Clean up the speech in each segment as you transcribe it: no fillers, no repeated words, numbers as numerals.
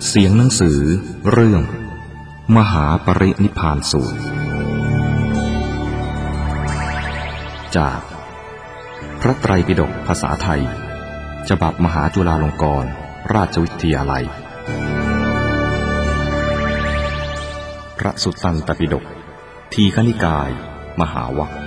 เสียงหนังสือเรื่องมหาปรินิพพานสูตรจากพระไตรปิฎกภาษาไทยฉบับมหาจุฬาลงกรณราชวิทยาลัยพระสุตตันตปิฎกทีฆนิกายมหาวรรค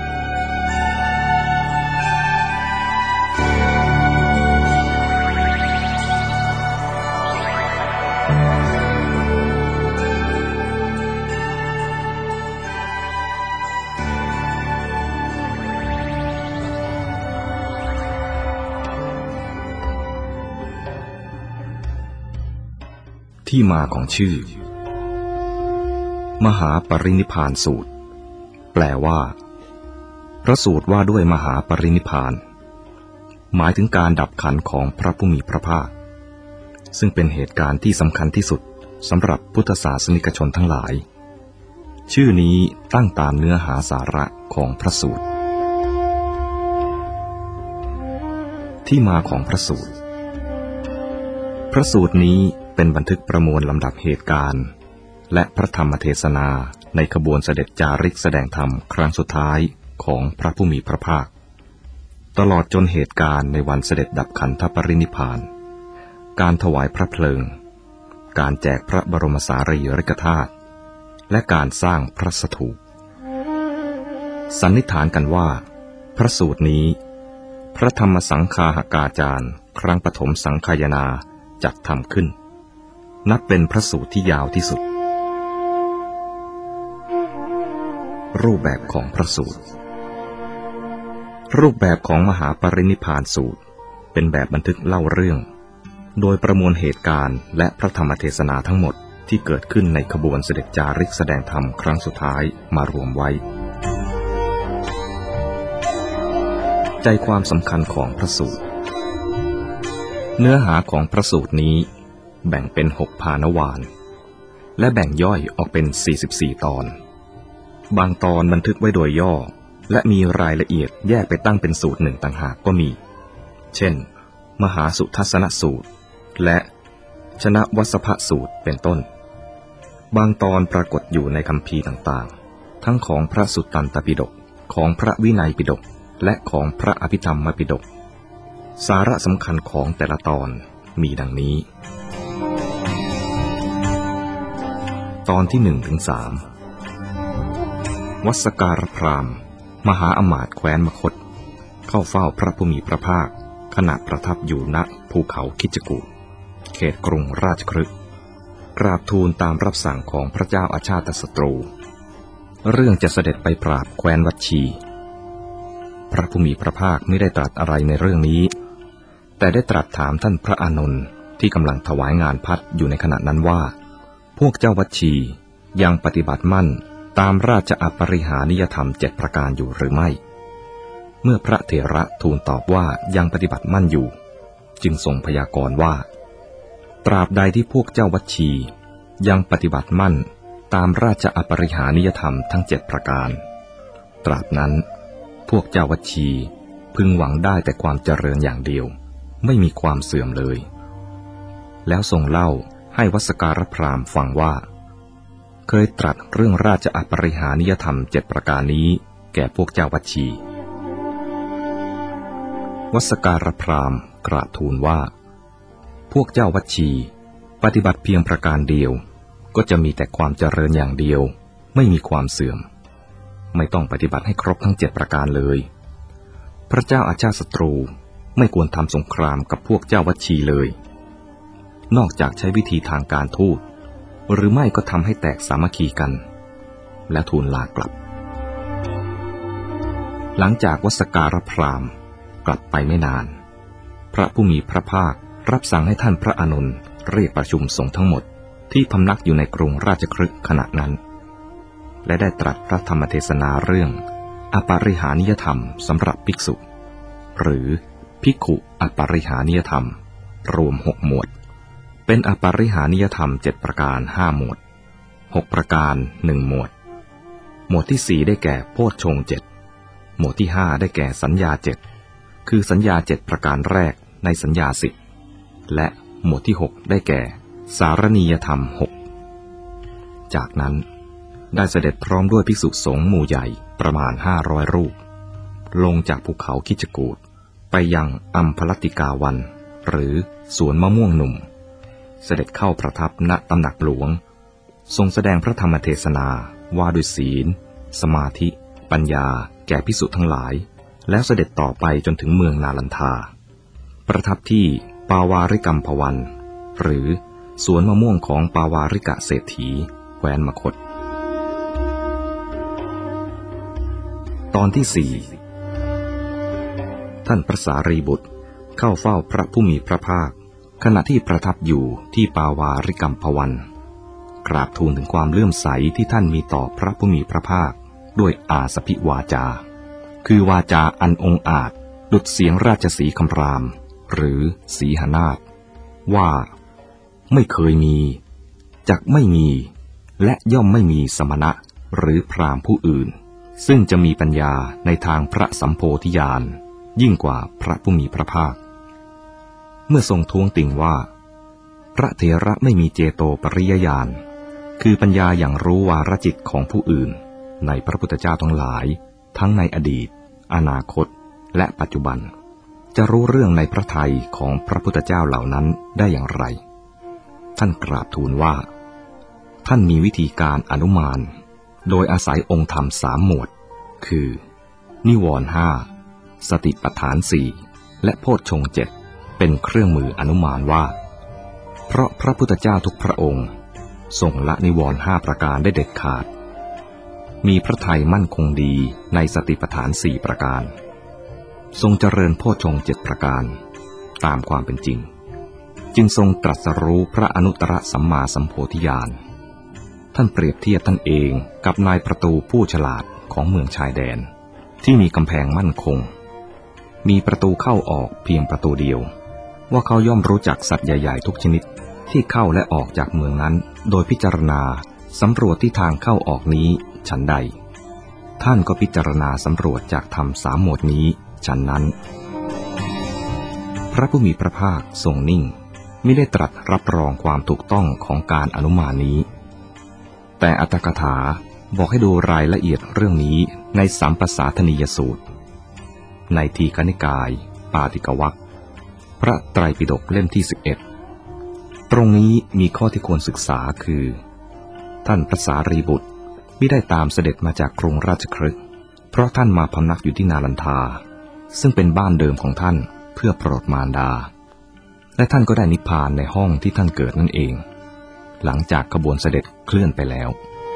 ที่มาของชื่อมหาปรินิพพานสูตรแปลว่าพระสูตรว่าด้วยมหาปรินิพพานหมายถึงการดับขันธ์ของพระผู้มีพระภาคซึ่งเป็นเหตุการณ์ที่สำคัญที่สุดสำหรับพุทธศาสนิกชนทั้งหลายชื่อนี้ตั้งตามเนื้อหาสาระของพระสูตรที่มาของพระสูตรพระสูตรนี้เป็นบันทึกประมวลลำดับเหตุการณ์และพระธรรมเทศนาในขบวนเสด็จจาริกแสดงธรรมครั้งสุดท้ายของพระผู้มีพระภาคตลอดจนเหตุการณ์ในวันเสด็จดับขันธปรินิพพานการถวายพระเพลิงการแจกพระบรมสารีริกธาตุและการสร้างพระสถูปสันนิษฐานกันว่าพระสูตรนี้พระธรรมสังฆาหกาจารย์ครั้งปฐมสังฆายนาจัดทำขึ้นนับเป็นพระสูตรที่ยาวที่สุดรูปแบบของพระสูตรรูปแบบของมหาปรินิพพานสูตรเป็นแบบบันทึกเล่าเรื่องโดยประมวลเหตุการณ์และพระธรรมเทศนาทั้งหมดที่เกิดขึ้นในขบวนเสด็จจาริกแสดงธรรมครั้งสุดท้ายมารวมไว้ใจความสำคัญของพระสูตรเนื้อหาของพระสูตรนี้แบ่งเป็น6ภานวารและแบ่งย่อยออกเป็น44ตอนบางตอนบันทึกไว้โดยย่อและมีรายละเอียดแยกไปตั้งเป็นสูตรหนึ่งต่างหากก็มีเช่นมหาสุทัศนสูตรและชนะวัสสภสูตรเป็นต้นบางตอนปรากฏอยู่ในคัมภีร์ต่างๆทั้งของพระสุตตันตปิฎกของพระวินัยปิฎกและของพระอภิธรรมปิฎกสาระสำคัญของแต่ละตอนมีดังนี้ตอนที่ 1-3 วัสสการพราหมณ์มหาอมาตย์แคว้นมคธเข้าเฝ้าพระผู้มีพระภาคขณะประทับอยู่ณภูเขาคิจกูฏเขตกรุงราชคฤห์กราบทูลตามรับสั่งของพระเจ้าอาชาตศัตรูเรื่องจะเสด็จไปปราบแคว้นวัชชีพระผู้มีพระภาคไม่ได้ตรัสอะไรในเรื่องนี้แต่ได้ตรัสถามท่านพระอานนท์ที่กำลังถวายงานพัดอยู่ในขณะนั้นว่าพวกเจ้าวัชชียังปฏิบัติมั่นตามราชอปริหานิยธรรม7ประการอยู่หรือไม่เมื่อพระเถระทูลตอบว่ายังปฏิบัติมั่นอยู่จึงทรงพยากรณ์ว่าตราบใดที่พวกเจ้าวัชชียังปฏิบัติมั่นตามราชอปริหานิยธรรมทั้ง7ประการตราบนั้นพวกเจ้าวัชชีพึงหวังได้แต่ความเจริญอย่างเดียวไม่มีความเสื่อมเลยแล้วทรงเล่าให้วัสสการพราหมณ์ฟังว่าเคยตรัสเรื่องราชอปริหานิยธรรม7ประการนี้แก่พวกเจ้าวัชชีวัสสการพราหมณ์กราบทูลว่าพวกเจ้าวัชชีปฏิบัติเพียงประการเดียวก็จะมีแต่ความเจริญอย่างเดียวไม่มีความเสื่อมไม่ต้องปฏิบัติให้ครบทั้ง7ประการเลยพระเจ้าอาชาติศัตรูไม่ควรทำสงครามกับพวกเจ้าวัชชีเลยนอกจากใช้วิธีทางการทูตหรือไม่ก็ทำให้แตกสามัคคีกันและทูลลากลับหลังจากวัสสการพราหมณ์กลับไปไม่นานพระผู้มีพระภาครับสั่งให้ท่านพระอานนท์เรียกประชุมสงฆ์ทั้งหมดที่พำนักอยู่ในกรุงราชคฤห์ขณะนั้นและได้ตรัสพระธรรมเทศนาเรื่องอปริหานิยธรรมสำหรับภิกษุหรือภิกขุอปริหานิยธรรมรวม6หมวดเป็นอปริหานิยธรรม7ประการ5หมวด6ประการ1หมวดหมวดที่4ได้แก่โพชฌงค์7หมวดที่5ได้แก่สัญญา7คือสัญญา7ประการแรกในสัญญา10และหมวดที่6ได้แก่สารณียธรรม 6 จากนั้นได้เสด็จพร้อมด้วยภิกษุสงฆ์หมู่ใหญ่ประมาณ500 รูปลงจากภูเขาคิชกูฏไปยังอัมพลติกาวันหรือสวนมะม่วงหนุ่มเสด็จเข้าประทับณตำหนักหลวงทรงแสดงพระธรรมเทศนาว่าด้วยศีลสมาธิปัญญาแก่ภิกษุทั้งหลายแล้วเสด็จต่อไปจนถึงเมืองนาลันทาประทับที่ปาวาริกัมพวันหรือสวนมะม่วงของปาวาริกะเศรษฐีแคว้นมคธตอนที่ 4ท่านพระสารีบุตรเข้าเฝ้าพระผู้มีพระภาคขณะที่ประทับอยู่ที่ปาวาริกัมพวันกราบทูลถึงความเลื่อมใสที่ท่านมีต่อพระผู้มีพระภาคด้วยอาสพิวาจาคือวาจาอันองอาจดุจเสียงราชสีห์คำรามหรือสีหนาฏว่าไม่เคยมีจักไม่มีและย่อมไม่มีสมณะหรือพราหมณ์ผู้อื่นซึ่งจะมีปัญญาในทางพระสัมโพธิญาณยิ่งกว่าพระผู้มีพระภาคเมื่อทรงท้วงติ่งว่าพระเถระไม่มีเจโตปริยญาณคือปัญญาอย่างรู้วาระจิตของผู้อื่นในพระพุทธเจ้าทั้งหลายทั้งในอดีตอนาคตและปัจจุบันจะรู้เรื่องในพระทัยของพระพุทธเจ้าเหล่านั้นได้อย่างไรท่านกราบทูลว่าท่านมีวิธีการอนุมานโดยอาศัยองค์ธรรม3 หมวดคือนิวรณ์5สติปัฏฐาน4และโพชฌงค์7เป็นเครื่องมืออนุมานว่าเพราะพระพุทธเจ้าทุกพระองค์ทรงละนิวรณ์5ประการได้เด็ดขาดมีพระทัยมั่นคงดีในสติปัฏฐาน4ประการทรงเจริญโพชฌงค์7ประการตามความเป็นจริงจึงทรงตรัสรู้พระอนุตตรสัมมาสัมโพธิญาณท่านเปรียบเทียบท่านเองกับนายประตูผู้ฉลาดของเมืองชายแดนที่มีกำแพงมั่นคงมีประตูเข้าออกเพียงประตูเดียวว่าเขาย่อมรู้จักสัตว์ใหญ่ๆทุกชนิดที่เข้าและออกจากเมืองนั้นโดยพิจารณาสำรวจที่ทางเข้าออกนี้ฉันใดท่านก็พิจารณาสำรวจจากธรรม3 หมวดนี้ฉันนั้นพระผู้มีพระภาคทรงนิ่งไม่ได้ตรัสรับรองความถูกต้องของการอนุมานนี้แต่อัตถกถาบอกให้ดูรายละเอียดเรื่องนี้ในสัมปสาธนียสูตรในทีฆนิกายปาติกวรรคพระไตรปิฎกเล่มที่11ตรงนี้มีข้อที่ควรศึกษาคือท่านพระสารีบุตรไม่ได้ตามเสด็จมาจากกรุงราชคฤห์เพราะท่านมาพำนักอยู่ที่นาลันทาซึ่งเป็นบ้านเดิมของท่านเพื่อโปรดมารดาและท่านก็ได้นิพพานในห้องที่ท่านเกิดนั่นเองหลังจากขบวนเสด็จเคลื่อนไปแล้ว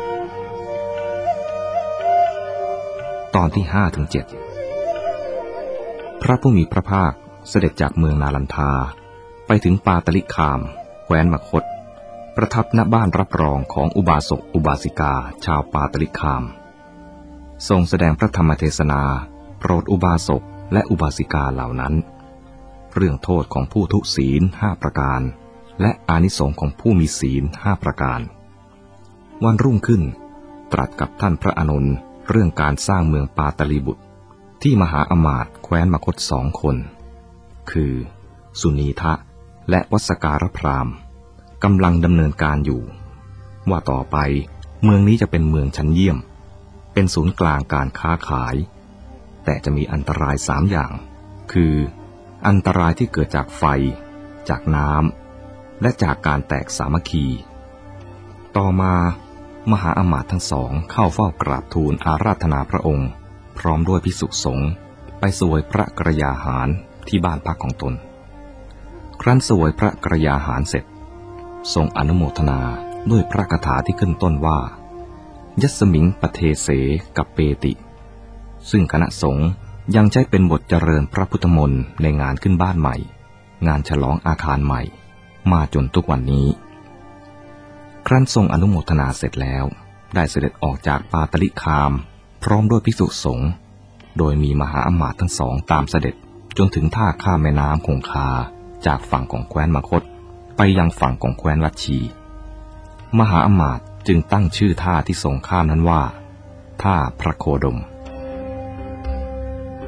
ตอนที่ 5-7 พระผู้มีพระภาคเสด็จจากเมืองนาลันทาไปถึงปาตลิคามแคว้นมคธประทับณบ้านรับรองของอุบาสกอุบาสิกาชาวปาตลิคามทรงแสดงพระธรรมเทศนาโปรดอุบาสกและอุบาสิกาเหล่านั้นเรื่องโทษของผู้ทุศีล5ประการและอานิสงส์ของผู้มีศีล5ประการวันรุ่งขึ้นตรัสกับท่านพระอานนท์เรื่องการสร้างเมืองปาตลีบุตรที่มหาอมาตย์แคว้นมคธ2 คนคือสุนีทะและวัสการพราหมณ์กำลังดำเนินการอยู่ว่าต่อไปเมืองนี้จะเป็นเมืองชั้นเยี่ยมเป็นศูนย์กลางการค้าขายแต่จะมีอันตราย3 อย่างคืออันตรายที่เกิดจากไฟจากน้ำและจากการแตกสามัคคีต่อมามหาอมาตย์ทั้ง2เข้าเฝ้ากราบทูลอาราธนาพระองค์พร้อมด้วยภิกษุสงฆ์ไปเสวยพระกรยาหารที่บ้านพักของตนครั้นเสวยพระกรยาหารเสร็จทรงอนุโมทนาด้วยพระคาถาที่ขึ้นต้นว่ายัสมิงปเทเสกัปเปติซึ่งคณะสงฆ์ยังใช้เป็นบทเจริญพระพุทธมนต์ในงานขึ้นบ้านใหม่งานฉลองอาคารใหม่มาจนทุกวันนี้ครั้นทรงอนุโมทนาเสร็จแล้วได้เสด็จออกจากปาตลิคามพร้อมด้วยภิกษุสงฆ์โดยมีมหาอมาตย์ทั้ง2ตามเสด็จจนถึงท่าข้ามแม่น้ำคงคาจากฝั่งของแคว้นมคธไปยังฝั่งของแคว้นวัชชีมหาอมาตย์จึงตั้งชื่อท่าที่ทรงข้ามนั้นว่าท่าพระโคดม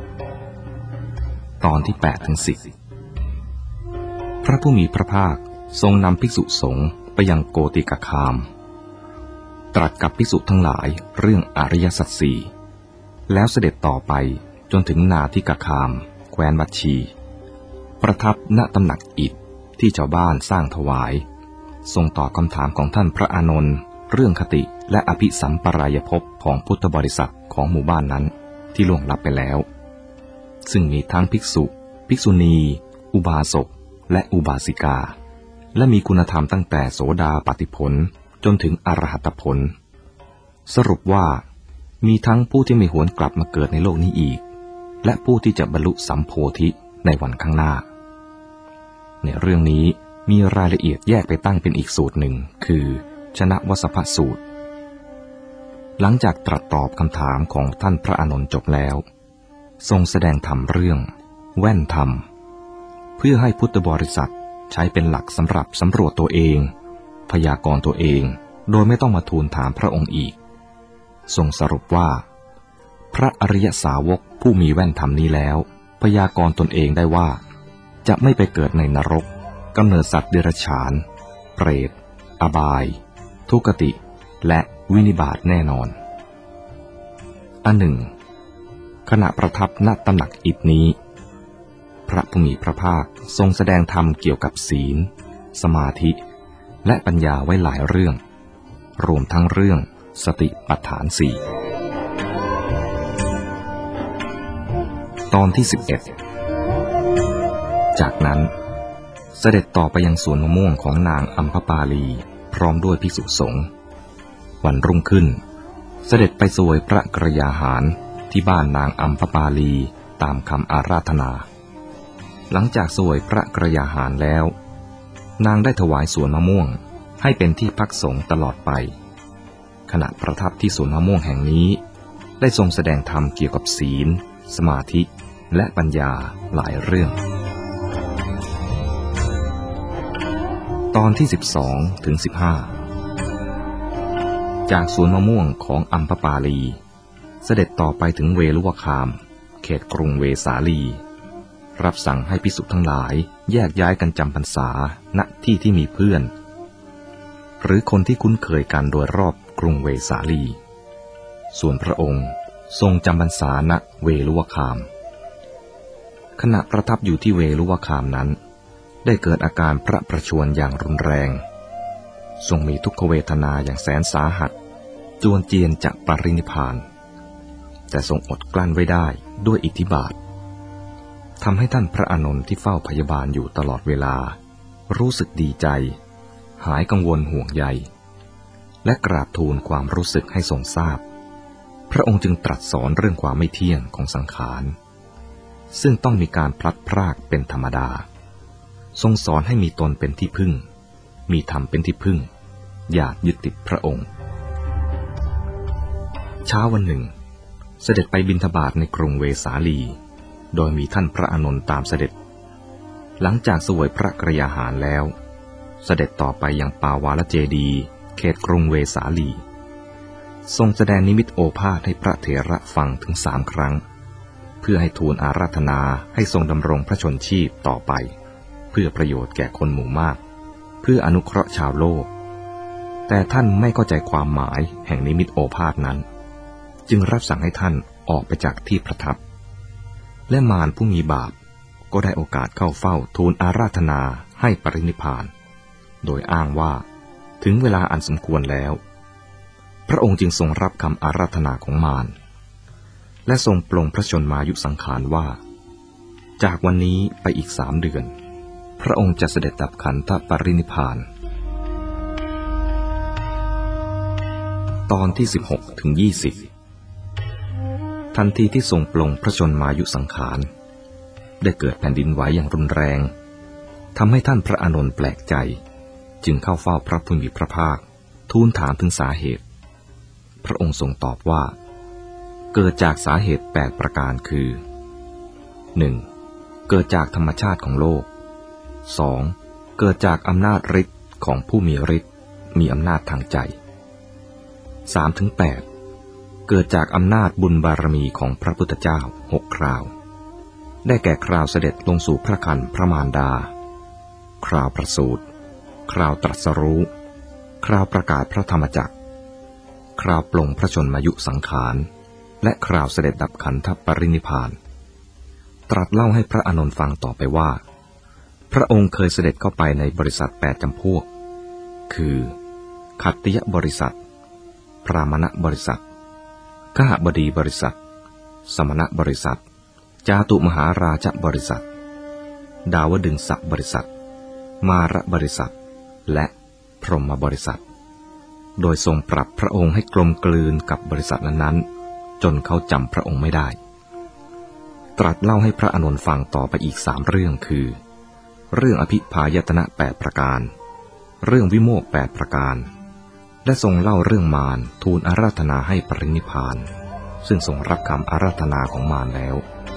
ตอนที่ 8-10 พระผู้มีพระภาคทรงนำภิกษุสงฆ์ไปยังโกติกคาม ตรัสกับภิกษุทั้งหลายเรื่องอริยสัจสี่แล้วเสด็จต่อไปจนถึงนาทิกคามแคว้นวัชชีประทับณตำหนักอิฐที่ชาวบ้านสร้างถวายทรงตอบคำถามของท่านพระอานนท์เรื่องคติและอภิสัมปรายภพของพุทธบริษัทของหมู่บ้านนั้นที่ล่วงลับไปแล้วซึ่งมีทั้งภิกษุภิกษุณีอุบาสกและอุบาสิกาและมีคุณธรรมตั้งแต่โสดาปัตติผลจนถึงอรหัตผลสรุปว่ามีทั้งผู้ที่ไม่หวนกลับมาเกิดในโลกนี้อีกและผู้ที่จะบรรลุสัมโพธิในวันข้างหน้าในเรื่องนี้มีรายละเอียดแยกไปตั้งเป็นอีกสูตรหนึ่งคือชนะวสภสูตรหลังจากตรัสตอบคำถามของท่านพระอานนท์จบแล้วทรงแสดงธรรมเรื่องแว่นธรรมเพื่อให้พุทธบริษัทใช้เป็นหลักสำหรับสำรวจตัวเองพยากรณ์ตัวเองโดยไม่ต้องมาทูลถามพระองค์อีกทรงสรุปว่าพระอริยสาวกผู้มีแว่นธรรมนี้แล้วพยากรณ์ตนเองได้ว่าจะไม่ไปเกิดในนรกกำเนิดสัตว์เดรัจฉานเปรตอบายทุกติและวินิบาตแน่นอนอันหนึ่งขณะประทับณตำหนักอิฐนี้พระผู้มีพระภาคทรงแสดงธรรมเกี่ยวกับศีลสมาธิและปัญญาไว้หลายเรื่องรวมทั้งเรื่องสติปัฏฐานสี่ตอนที่11จากนั้นเสด็จต่อไปยังสวนมะม่วงของนางอัมพปาลีพร้อมด้วยภิกษุสงฆ์วันรุ่งขึ้นเสด็จไปเสวยพระกรยาหารที่บ้านนางอัมพปาลีตามคำอาราธนาหลังจากเสวยพระกรยาหารแล้วนางได้ถวายสวนมะม่วงให้เป็นที่พักสงฆ์ตลอดไปขณะประทับที่สวนมะม่วงแห่งนี้ได้ทรงแสดงธรรมเกี่ยวกับศีลสมาธิและปัญญาหลายเรื่องตอนที่12ถึง15จากสวนมะม่วงของอัมพปาลีเสด็จต่อไปถึงเวลุวคามเขตกรุงเวสาลีรับสั่งให้ภิกษุทั้งหลายแยกย้ายกันจำพรรษาณที่ที่มีเพื่อนหรือคนที่คุ้นเคยกันโดยรอบกรุงเวสาลีส่วนพระองค์ทรงจำพรรษาณเวลุวคามขณะประทับอยู่ที่เวลุวคามนั้นได้เกิดอาการพระประชวรอย่างรุนแรงทรงมีทุกขเวทนาอย่างแสนสาหัสจวนเจียนจะปรินิพพานแต่ทรงอดกลั้นไว้ได้ด้วยอิทธิบาททำให้ท่านพระอานนท์ที่เฝ้าพยาบาลอยู่ตลอดเวลารู้สึกดีใจหายกังวลห่วงใยและกราบทูลความรู้สึกให้ทรงทราบพระองค์จึงตรัสสอนเรื่องความไม่เที่ยงของสังขารซึ่งต้องมีการพลัดพรากเป็นธรรมดาทรงสอนให้มีตนเป็นที่พึ่งมีธรรมเป็นที่พึ่งอย่ายึดติดพระองค์เช้าวันหนึ่งเสด็จไปบิณฑบาตในกรุงเวสาลีโดยมีท่านพระอานนท์ตามเสด็จหลังจากเสวยพระกรยาหารแล้วเสด็จต่อไปยังปาวาลเจดีย์เขตกรุงเวสาลีทรงแสดงนิมิตโอภาสให้พระเถระฟังถึง3 ครั้งเพื่อให้ทูลอาราธนาให้ทรงดำรงพระชนชีพต่อไปเพื่อประโยชน์แก่คนหมู่มากเพื่ออนุเคราะห์ชาวโลกแต่ท่านไม่เข้าใจความหมายแห่งนิมิตโอภาสนั้นจึงรับสั่งให้ท่านออกไปจากที่ประทับและมารผู้มีบาปก็ได้โอกาสเข้าเฝ้าทูลอาราธนาให้ปรินิพพานโดยอ้างว่าถึงเวลาอันสมควรแล้วพระองค์จึงทรงรับคำอาราธนาของมารและทรงปลงพระชนมายุสังขารว่าจากวันนี้ไปอีก3 เดือนพระองค์จะเสด็จดับขันธปรินิพพานตอนที่16ถึง20ทันทีที่ทรงปลงพระชนมายุสังขารได้เกิดแผ่นดินไหวอย่างรุนแรงทำให้ท่านพระอานนท์แปลกใจจึงเข้าเฝ้าพระผู้มีพระภาคทูลถามถึงสาเหตุพระองค์ทรงตอบว่าเกิดจากสาเหตุ8 ประการคือ 1. เกิดจากธรรมชาติของโลก 2. เกิดจากอำนาจฤทธิ์ของผู้มีฤทธิ์มีอำนาจทางใจ 3-8 เกิดจากอำนาจบุญบารมีของพระพุทธเจ้า6 คราวได้แก่คราวเสด็จลงสู่พระครรภ์พระมารดาคราวประสูติคราวตรัสรู้คราวประกาศพระธรรมจักรคราวปลงพระชนมายุสังขารและคราวเสด็จดับขันธปรินิพพานตรัสเล่าให้พระอานนท์ฟังต่อไปว่าพระองค์เคยเสด็จเข้าไปในบริษัท8จำพวกคือขัตติยบริษัทพรามณบริษัทคหบดีบริษัทสมณบริษัทจาตุมหาราชบริษัทดาวดึงสบริษัทมารบริษัทและพรหมบริษัทโดยทรงปรับพระองค์ให้กลมกลืนกับบริษัทนั้นๆจนเขาจำพระองค์ไม่ได้ตรัสเล่าให้พระอานนท์ฟังต่อไปอีก3เรื่องคือเรื่องอภิพายตนะ8ประการเรื่องวิโมกข์8ประการและทรงเล่าเรื่องมารทูลอาราธนาให้ปรินิพพานซึ่งทรงรับคำอาราธนาของมารแล้ว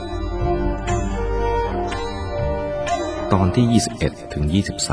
ตอนที่21ถึง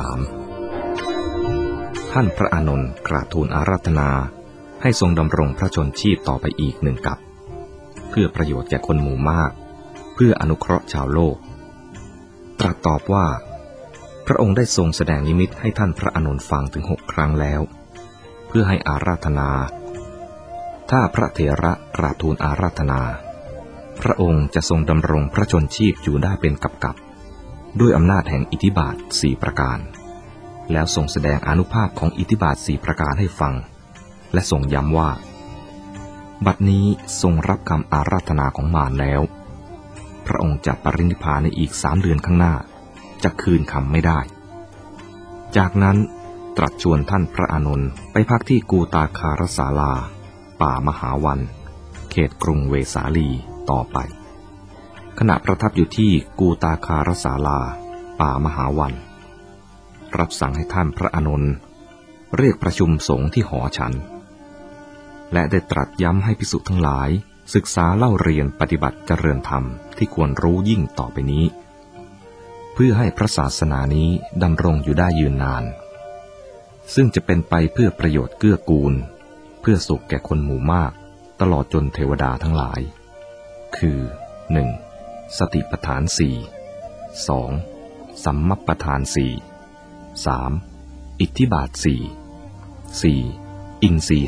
23ท่านพระอานนท์กราบทูลอาราธนาให้ทรงดำรงพระชนชีพต่อไปอีก1 กัปเพื่อประโยชน์แก่คนหมู่มากเพื่ออนุเคราะห์ชาวโลกตรัสตอบว่าพระองค์ได้ทรงแสดงนิมิตให้ท่านพระอานนท์ฟังถึง6 ครั้งแล้วเพื่อให้อาราธนาถ้าพระเถระกราบทูลอาราธนาพระองค์จะทรงดำรงพระชนชีพอยู่ได้เป็นกัปด้วยอำนาจแห่งอิทธิบาท4ประการแล้วทรงแสดงอานุภาพของอิทธิบาท4ประการให้ฟังและทรงย้ำว่าบัดนี้ทรงรับคำอาราธนาของมารแล้วพระองค์จะปรินิพพานในอีก3 เดือนข้างหน้าจะคืนคำไม่ได้จากนั้นตรัสชวนท่านพระอานนท์ไปพักที่กูตาคารศาลาป่ามหาวันเขตกรุงเวสาลีต่อไปขณะประทับอยู่ที่กูตาคารศาลาป่ามหาวันรับสั่งให้ท่านพระอานนท์เรียกประชุมสงฆ์ที่หอฉันและได้ตรัสย้ำให้ภิกษุทั้งหลายศึกษาเล่าเรียนปฏิบัติเจริญธรรมที่ควรรู้ยิ่งต่อไปนี้เพื่อให้พระศาสนานี้ดำรงอยู่ได้ยืนนานซึ่งจะเป็นไปเพื่อประโยชน์เกื้อกูลเพื่อสุขแก่คนหมู่มากตลอดจนเทวดาทั้งหลายคือ 1. สติปัฏฐาน 4 2. สัมมัปปทาน 4 3. อิทธิบาท 4 4. อินทรีย์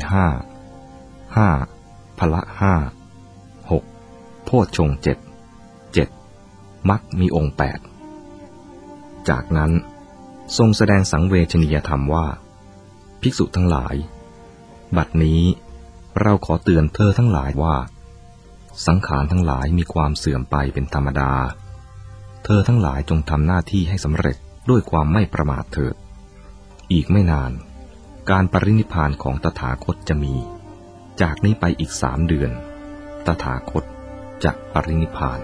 5 5. พละ 5 6. โพชฌงค์ 7 7. มรรคมีองค์ 8จากนั้นทรงแสดงสังเวชนียธรรมว่าภิกษุทั้งหลายบัดนี้เราขอเตือนเธอทั้งหลายว่าสังขารทั้งหลายมีความเสื่อมไปเป็นธรรมดาเธอทั้งหลายจงทำหน้าที่ให้สำเร็จด้วยความไม่ประมาทเถิดอีกไม่นานการปรินิพพานของตถาคตจะมีจากนี้ไปอีก3 เดือนตถาคตจะปรินิพพาน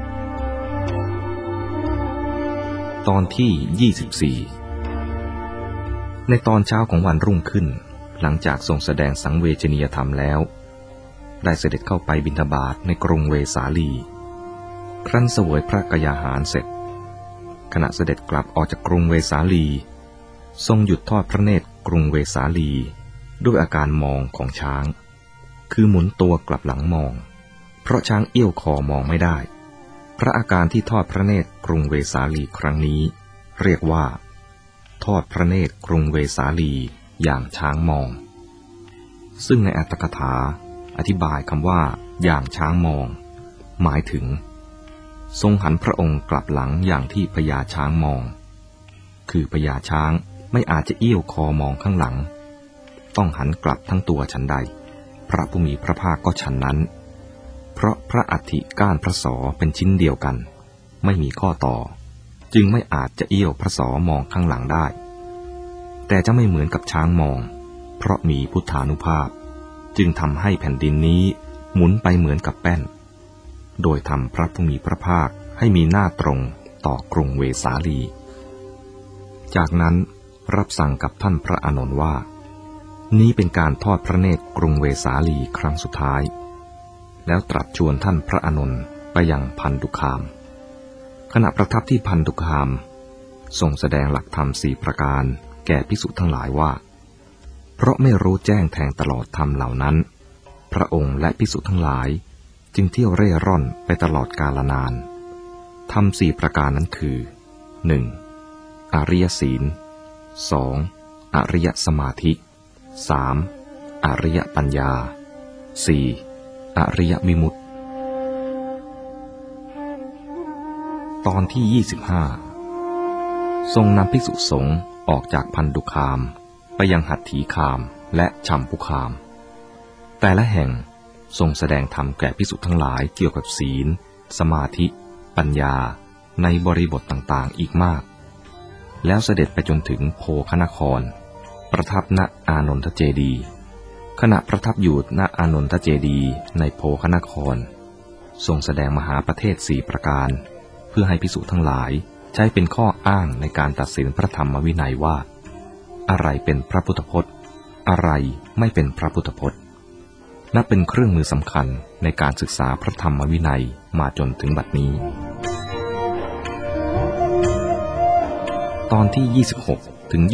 ตอนที่24ในตอนเช้าของวันรุ่งขึ้นหลังจากทรงแสดงสังเวชนียธรรมแล้วได้เสด็จเข้าไปบิณฑบาตในกรุงเวสาลีครั้นเสวยพระกยาหารเสร็จขณะเสด็จกลับออกจากกรุงเวสาลีทรงหยุดทอดพระเนตรกรุงเวสาลีด้วยอาการมองของช้างคือหมุนตัวกลับหลังมองเพราะช้างเอี้ยวคอมองไม่ได้พระอาการที่ทอดพระเนตรกรุงเวสาลีครั้งนี้เรียกว่าทอดพระเนตรกรุงเวสาลีอย่างช้างมองซึ่งในอรรถกถาอธิบายคำว่าอย่างช้างมองหมายถึงทรงหันพระองค์กลับหลังอย่างที่พญาช้างมองคือพญาช้างไม่อาจจะเอี้ยวคอมองข้างหลังต้องหันกลับทั้งตัวฉันใดพระผู้มีพระภาคก็ฉันนั้นเพราะพระอัฐิก้านพระศอเป็นชิ้นเดียวกันไม่มีข้อต่อจึงไม่อาจจะเอี้ยวพระศอมองข้างหลังได้แต่จะไม่เหมือนกับช้างมองเพราะมีพุทธานุภาพจึงทำให้แผ่นดินนี้หมุนไปเหมือนกับแป้นโดยทำพระผู้มีพระภาคให้มีหน้าตรงต่อกรุงเวสาลีจากนั้นรับสั่งกับท่านพระอานนท์ว่านี้เป็นการทอดพระเนตรกรุงเวสาลีครั้งสุดท้ายแล้วตรัสชวนท่านพระอานนท์ไปยังพันธุคามขณะประทับที่พันธุคามทรงแสดงหลักธรรม4ประการแก่ภิกษุทั้งหลายว่าเพราะไม่รู้แจ้งแทงตลอดธรรมเหล่านั้นพระองค์และภิกษุทั้งหลายจึงเที่ยวเร่ร่อนไปตลอดกาลนานธรรม4ประการนั้นคือ 1. อริยศีล 2. อริยสมาธิ 3. อริยปัญญา 4. อริยวิมุตติตอนที่ 25 ทรงนำภิกษุสงฆ์ออกจากพันธุคามไปยังหัตถีคามและชัมพุคามแต่ละแห่งทรงแสดงธรรมแก่ภิกษุทั้งหลายเกี่ยวกับศีลสมาธิปัญญาในบริบทต่างๆอีกมากแล้วเสด็จไปจนถึงโพคนครประทับณอานนทเจดีย์ขณะประทับอยู่ณอานนทเจดีย์ในโพคนครทรงแสดงมหาประเทศ4ประการเพื่อให้ภิกษุทั้งหลายใช้เป็นข้ออ้างในการตัดสินพระธรรมวินัยว่าอะไรเป็นพระพุทธพจน์อะไรไม่เป็นพระพุทธพจน์นับเป็นเครื่องมือสำคัญในการศึกษาพระธรรมวินัยมาจนถึงบัดนี้ตอนที่26ถึง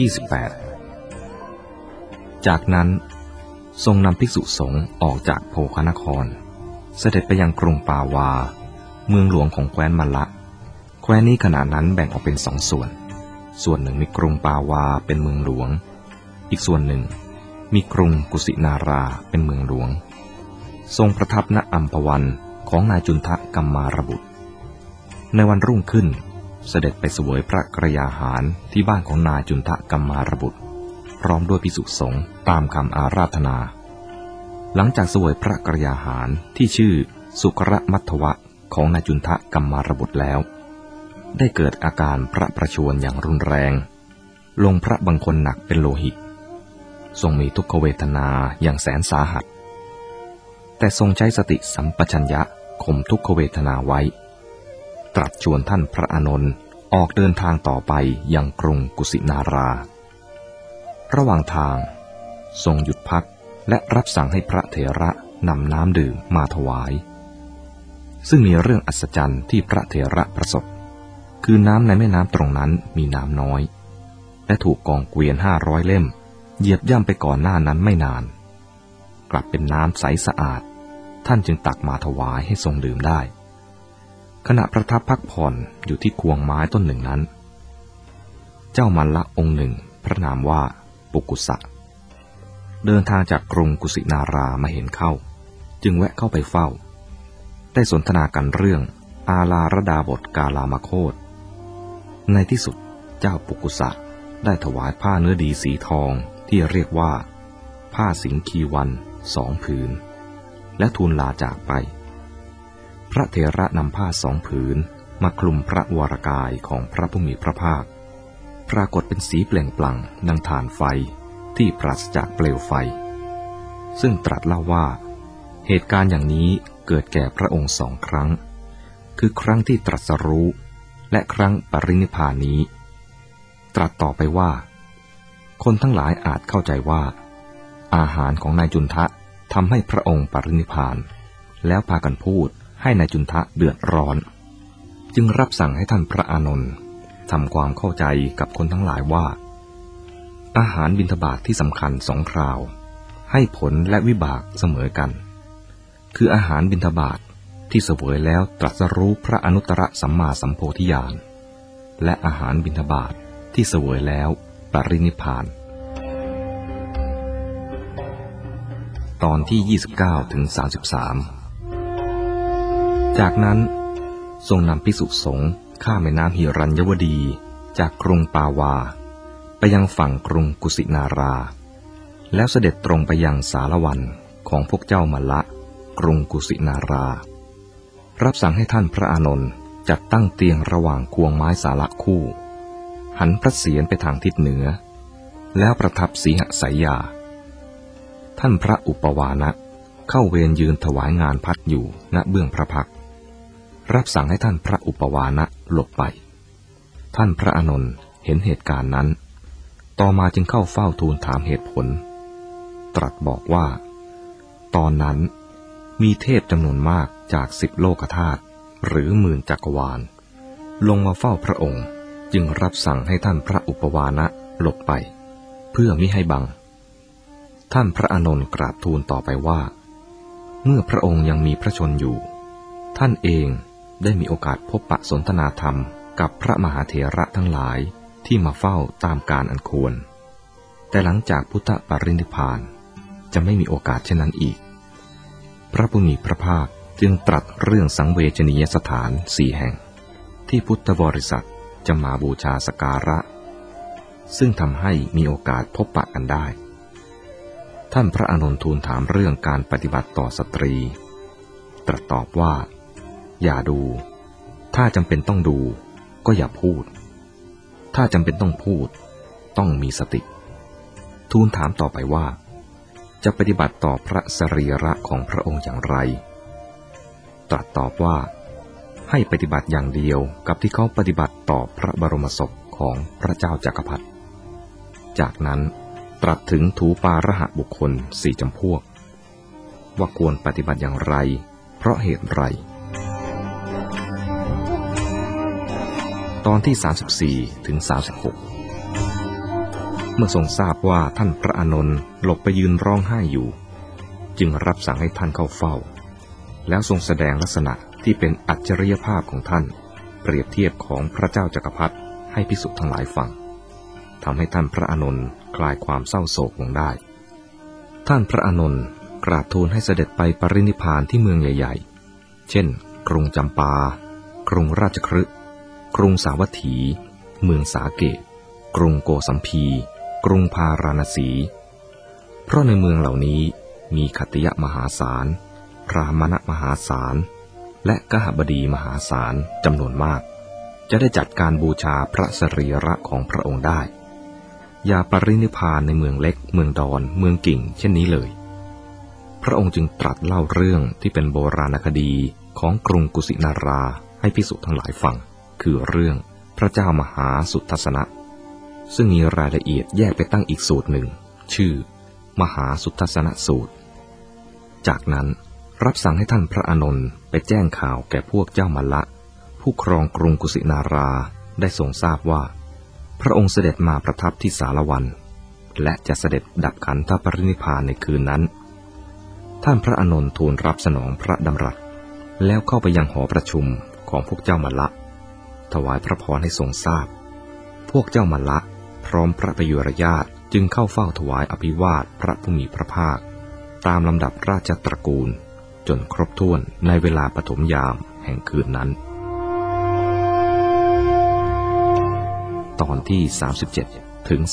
28จากนั้นทรงนำภิกษุสงฆ์ออกจากโพคนครเสด็จไปยังกรุงปาวาเมืองหลวงของแคว้นมัลละแคว้นนี้ขณะนั้นแบ่งออกเป็น2 ส่วนหนึ่งมีกรุงปาวาเป็นเมืองหลวงอีกส่วนหนึ่งมีกรุงกุสินาราเป็นเมืองหลวงทรงประทับณอัมพวันของนายจุนทะกัมมารบุตรในวันรุ่งขึ้นเสด็จไปเสวยพระกรยาหารที่บ้านของนายจุนทะกัมมารบุตรพร้อมด้วยภิกษุสงฆ์ตามคำอาราธนาหลังจากเสวยพระกรยาหารที่ชื่อสุกรมัทธวะของนายจุนทะกัมมารบุตรแล้วได้เกิดอาการพระประชวรอย่างรุนแรงลงพระบังคลหนักเป็นโลหิตทรงมีทุกขเวทนาอย่างแสนสาหัสแต่ทรงใช้สติสัมปชัญญะข่มทุกขเวทนาไว้ตรัสชวนท่านพระอานนท์ออกเดินทางต่อไปยังกรุงกุสินาราระหว่างทางทรงหยุดพักและรับสั่งให้พระเถระนำน้ำดื่มมาถวายซึ่งมีเรื่องอัศจรรย์ที่พระเถระประสบคือน้ำในแม่น้ำตรงนั้นมีน้ำน้อยและถูกกองเกวียน500 เล่มเหยียบย่ำไปก่อนหน้านั้นไม่นานกลับเป็นน้ำใสสะอาดท่านจึงตักมาถวายให้ทรงดื่มได้ขณะประทับพักผ่อนอยู่ที่ควงไม้ต้นหนึ่งนั้นเจ้ามัลละองค์หนึ่งพระนามว่าปุกุสะเดินทางจากกรุงกุสินารามาเห็นเข้าจึงแวะเข้าไปเฝ้าได้สนทนากันเรื่องอาลาระดาบทกาลามโคตในที่สุดเจ้าปุกุสะได้ถวายผ้าเนื้อดีสีทองที่เรียกว่าผ้าสิงคีวัน2 ผืนและทูลลาจากไปพระเถระนำผ้า2 ผืนมาคลุมพระวรกายของพระผู้มีพระภาคปรากฏเป็นสีเปล่งปลั่งดังถ่านไฟที่ปราศจากเปลวไฟซึ่งตรัสเล่าว่าเหตุการณ์อย่างนี้เกิดแก่พระองค์2 ครั้งคือครั้งที่ตรัสรู้และครั้งปรินิพพานนี้ตรัสต่อไปว่าคนทั้งหลายอาจเข้าใจว่าอาหารของนายจุนทะทำให้พระองค์ปรินิพพานแล้วพากันพูดให้นายจุนทะเดือดร้อนจึงรับสั่งให้ท่านพระอานนท์ทำความเข้าใจกับคนทั้งหลายว่าอาหารบิณฑบาตที่สำคัญ2 คราวให้ผลและวิบากเสมอกันคืออาหารบิณฑบาตที่เสวยแล้วตรัสรู้พระอนุตตรสัมมาสัมโพธิญาณและอาหารบิณฑบาตที่เสวยแล้วปรินิพพานตอนที่29ถึง33จากนั้นทรงนำภิกษุสงฆ์ข้ามแม่น้ำหิรัญยวดีจากกรุงปาวาไปยังฝั่งกรุงกุสินาราแล้วเสด็จตรงไปยังสารวันของพวกเจ้ามัลละกรุงกุสินารารับสั่งให้ท่านพระอานนท์จัดตั้งเตียงระหว่างควงไม้สาละคู่หันพระเศียรไปทางทิศเหนือแล้วประทับสีหสายยาท่านพระอุปวานะเข้าเวรยืนถวายงานพัดอยู่ณเบื้องพระพักตร์รับสั่งให้ท่านพระอุปวานะหลบไปท่านพระอานนท์เห็นเหตุการณ์นั้นต่อมาจึงเข้าเฝ้าทูลถามเหตุผลตรัสบอกว่าตอนนั้นมีเทพจำนวนมากจาก10 โลกธาตุหรือ10,000 จักรวาลลงมาเฝ้าพระองค์จึงรับสั่งให้ท่านพระอุปวานะหลบไปเพื่อมิให้บังท่านพระอานนท์กราบทูลต่อไปว่าเมื่อพระองค์ยังมีพระชนอยู่ท่านเองได้มีโอกาสพบปะสนทนาธรรมกับพระมหาเถระทั้งหลายที่มาเฝ้าตามกาลอันควรแต่หลังจากพุทธปรินิพพานจะไม่มีโอกาสเช่นนั้นอีกพระผู้มีพระภาคจึงตรัสเรื่องสังเวชนียสถาน4แห่งที่พุทธบริษัทจะมาบูชาสักการะซึ่งทำให้มีโอกาสพบปะกันได้ท่านพระอานนท์ทูลถามเรื่องการปฏิบัติต่อสตรีตรัสตอบว่าอย่าดูถ้าจำเป็นต้องดูก็อย่าพูดถ้าจำเป็นต้องพูดต้องมีสติทูลถามต่อไปว่าจะปฏิบัติต่อพระสรีระของพระองค์อย่างไรตรัสตอบว่าให้ปฏิบัติอย่างเดียวกับที่เขาปฏิบัติต่อพระบรมศพของพระเจ้าจักรพรรดิจากนั้นตรัสถึงถูปาระหะบุคคล4จำพวกว่าควรปฏิบัติอย่างไรเพราะเหตุไรตอนที่34ถึง36เมื่อทรงทราบว่าท่านพระอานนท์หลบไปยืนร้องไห้อยู่จึงรับสั่งให้ท่านเข้าเฝ้าแล้วทรงแสดงลักษณะที่เป็นอัจฉริยภาพของท่านเปรียบเทียบของพระเจ้าจักรพรรดิให้ภิกษุทั้งหลายฟังทำให้ท่านพระอานนท์คลายความเศร้าโศกลงได้ท่านพระอานนท์กราบทูลให้เสด็จไปปรินิพพานที่เมืองใหญ่ๆเช่นกรุงจำปากรุงราชคฤห์กรุงสาวัตถีเมืองสาเกตกรุงโกสัมพีกรุงพาราณสีเพราะในเมืองเหล่านี้มีขัตติยมหาศาลพราหมณมหาศาลและกหบดีมหาศาลจำนวนมากจะได้จัดการบูชาพระสรีระของพระองค์ได้อย่าปรินิพพานในเมืองเล็กเมืองดอนเมืองกิ่งเช่นนี้เลยพระองค์จึงตรัสเล่าเรื่องที่เป็นโบราณคดีของกรุงกุสินาราให้ภิกษุทั้งหลายฟังคือเรื่องพระเจ้ามหาสุทัศนะซึ่งมีรายละเอียดแยกไปตั้งอีกสูตรหนึ่งชื่อมหาสุทัศนสูตรจากนั้นรับสั่งให้ท่านพระอานนท์ไปแจ้งข่าวแก่พวกเจ้ามัลละผู้ครองกรุงกุสินาราได้ทรงทราบว่าพระองค์เสด็จมาประทับที่สารวันและจะเสด็จดับขันธปรินิพพานในคืนนั้นท่านพระอานนท์ทูลรับสนองพระดำรัสแล้วเข้าไปยังหอประชุมของพวกเจ้ามัลละถวายพระพรให้ทรงทราบพวกเจ้ามัลละพร้อมพระประยุรญาติจึงเข้าเฝ้าถวายอภิวาทพระผู้มีพระภาคตามลำดับราชตระกูลจนครบถ้วนในเวลาปฐมยามแห่งคืนนั้นตอนที่37ถึง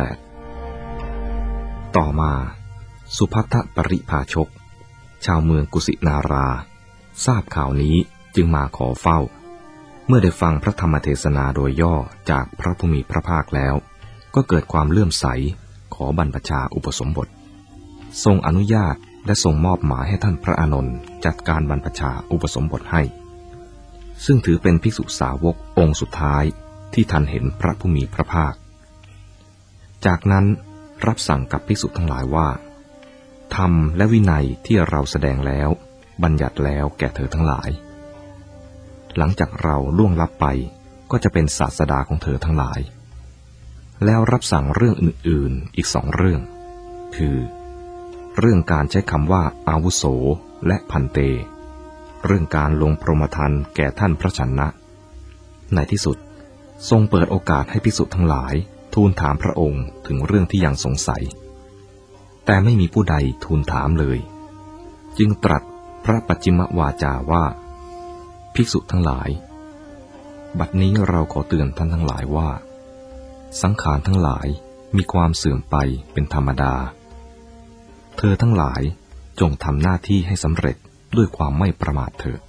38ต่อมาสุภัททปริภาชกชาวเมืองกุสินาราทราบข่าวนี้จึงมาขอเฝ้าเมื่อได้ฟังพระธรรมเทศนาโดยย่อจากพระผู้มีพระภาคแล้วก็เกิดความเลื่อมใสขอบรรพชาอุปสมบททรงอนุญาตและทรงมอบหมายให้ท่านพระอานนท์จัดการบรรพชาอุปสมบทให้ซึ่งถือเป็นภิกษุสาวกองค์สุดท้ายที่ทันเห็นพระผู้มีพระภาคจากนั้นรับสั่งกับภิกษุทั้งหลายว่าธรรมและวินัยที่เราแสดงแล้วบัญญัติแล้วแก่เธอทั้งหลายหลังจากเราล่วงลับไปก็จะเป็นศาสดาของเธอทั้งหลายแล้วรับสั่งเรื่องอื่นๆอีก2 เรื่องคือเรื่องการใช้คำว่าอาวุโสและพันเตเรื่องการลงพรหมทานแก่ท่านพระชนะในที่สุดทรงเปิดโอกาสให้ภิกษุทั้งหลายทูลถามพระองค์ถึงเรื่องที่ยังสงสัยแต่ไม่มีผู้ใดทูลถามเลยจึงตรัสพระปัจฉิมวาจาว่าภิกษุทั้งหลายบัดนี้เราขอเตือนท่านทั้งหลายว่าสังขารทั้งหลายมีความเสื่อมไปเป็นธรรมดาเธอทั้งหลายจงทำหน้าที่ให้สำเร็จด้วยความไม่ประมาทเถิด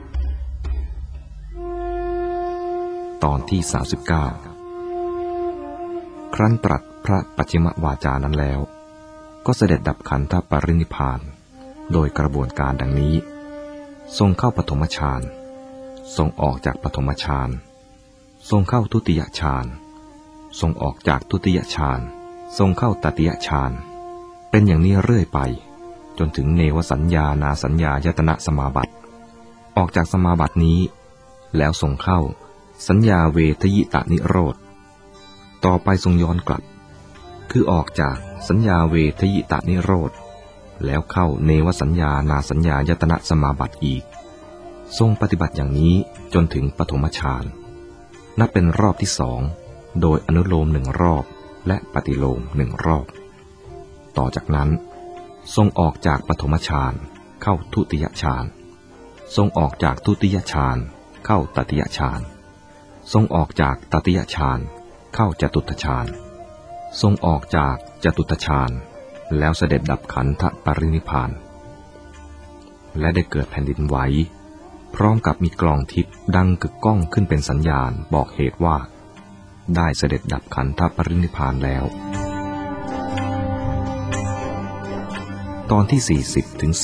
ตอนที่39ครั้นตรัสพระปัจฉิมวาจานั้นแล้วก็เสด็จดับขันธปรินิพพานโดยกระบวนการดังนี้ทรงเข้าปฐมฌานทรงออกจากปฐมฌานทรงเข้าทุติยฌานทรงออกจากทุติยฌานทรงเข้าตติยฌานเป็นอย่างนี้เรื่อยไปจนถึงเนวสัญญานาสัญญายตนะสมาบัติออกจากสมาบัตินี้แล้วทรงเข้าสัญญาเวทยิตานิโรธต่อไปทรงย้อนกลับคือออกจากสัญญาเวทยิตานิโรธแล้วเข้าเนวสัญญานาสัญญายตนะสมาบัติอีกทรงปฏิบัติอย่างนี้จนถึงปฐมฌานนับเป็นรอบที่2โดยอนุโลม1 รอบและปฏิโลม1 รอบต่อจากนั้นทรงออกจากปฐมฌานเข้าทุติยฌานทรงออกจากทุติยฌานเข้าตติยฌานทรงออกจากตติยฌานเข้าจตุตฌานทรงออกจากจตุตฌานแล้วเสด็จดับขันธปรินิพพานและได้เกิดแผ่นดินไหวพร้อมกับมีกลองทิพย์ดังกึกก้องขึ้นเป็นสัญญาณบอกเหตุว่าได้เสด็จดับขันธปรินิพพานแล้วตอนที่40ถึง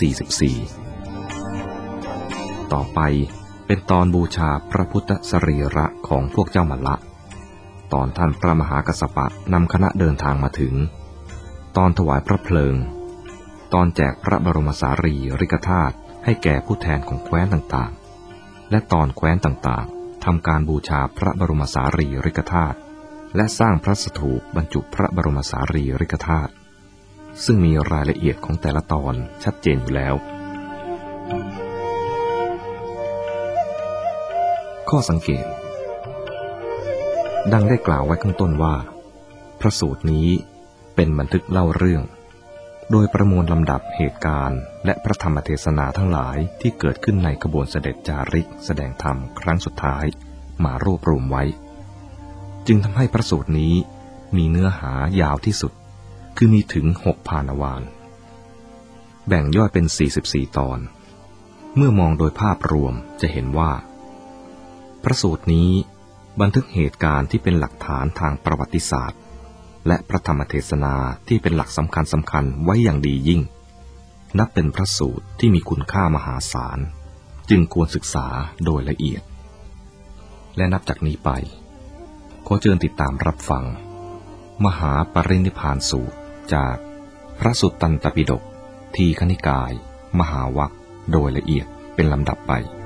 44ต่อไปเป็นตอนบูชาพระพุทธสรีระของพวกเจ้ามัลละตอนท่านพระมหากัสสปะนำคณะเดินทางมาถึงตอนถวายพระเพลิงตอนแจกพระบรมสารีริกธาตุให้แก่ผู้แทนของแคว้นต่างๆและตอนแคว้นต่างๆทำการบูชาพระบรมสารีริกธาตุและสร้างพระสถูปบรรจุพระบรมสารีริกธาตุซึ่งมีรายละเอียดของแต่ละตอนชัดเจนอยู่แล้วข้อสังเกตดังได้กล่าวไว้ข้างต้นว่าพระสูตรนี้เป็นบันทึกเล่าเรื่องโดยประมวลลำดับเหตุการณ์และพระธรรมเทศนาทั้งหลายที่เกิดขึ้นในขบวนเสด็จจาริกแสดงธรรมครั้งสุดท้ายมารวบรวมไว้จึงทำให้พระสูตรนี้มีเนื้อหายาวที่สุดคือมีถึง6 ภานวารแบ่งย่อยเป็น44 ตอนเมื่อมองโดยภาพรวมจะเห็นว่าพระสูตรนี้บันทึกเหตุการณ์ที่เป็นหลักฐานทางประวัติศาสตร์และพระธรรมเทศนาที่เป็นหลักสำคัญไว้อย่างดียิ่งนับเป็นพระสูตรที่มีคุณค่ามหาศาลจึงควรศึกษาโดยละเอียดและนับจากนี้ไปขอเชิญติดตามรับฟังมหาปรินิพพานสูตรจากพระสุตตันตปิฎกทีฆนิกายมหาวรรคโดยละเอียดเป็นลำดับไป